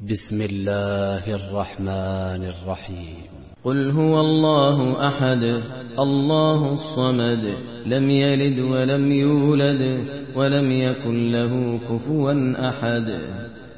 بسم الله الرحمن الرحيم. قل هو الله أحد الله الصمد لم يلد ولم يولد ولم يكن له كفوا أحد.